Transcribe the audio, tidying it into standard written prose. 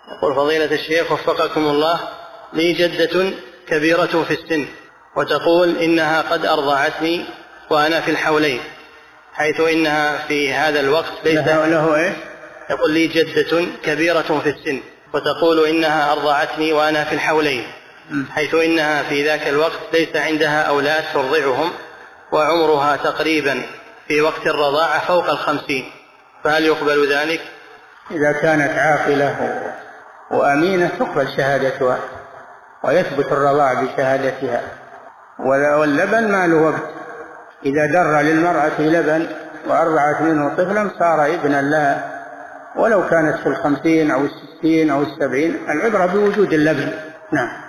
يقول فضيلة الشيخ وفقكم الله، لي جدة كبيرة في السن وتقول إنها قد أرضعتني وأنا في الحولين، حيث إنها في هذا الوقت ليس له إيه؟ يقول لي جدة كبيرة في السن وتقول إنها أرضعتني وأنا في الحولين، حيث إنها في ذاك الوقت ليس عندها أولاد ترضعهم، وعمرها تقريبا في وقت الرضاعة فوق 50، فهل يقبل ذلك؟ إذا كانت عاقلة وأمينة تقبل شهادتها ويثبت الرضاع بشهادتها. واللبن ما له وقت، إذا در للمرأة لبن وأرضعت منه طفلا صار ابنا لها، ولو كانت في 50 أو 60 أو 70، العبرة بوجود اللبن. نعم.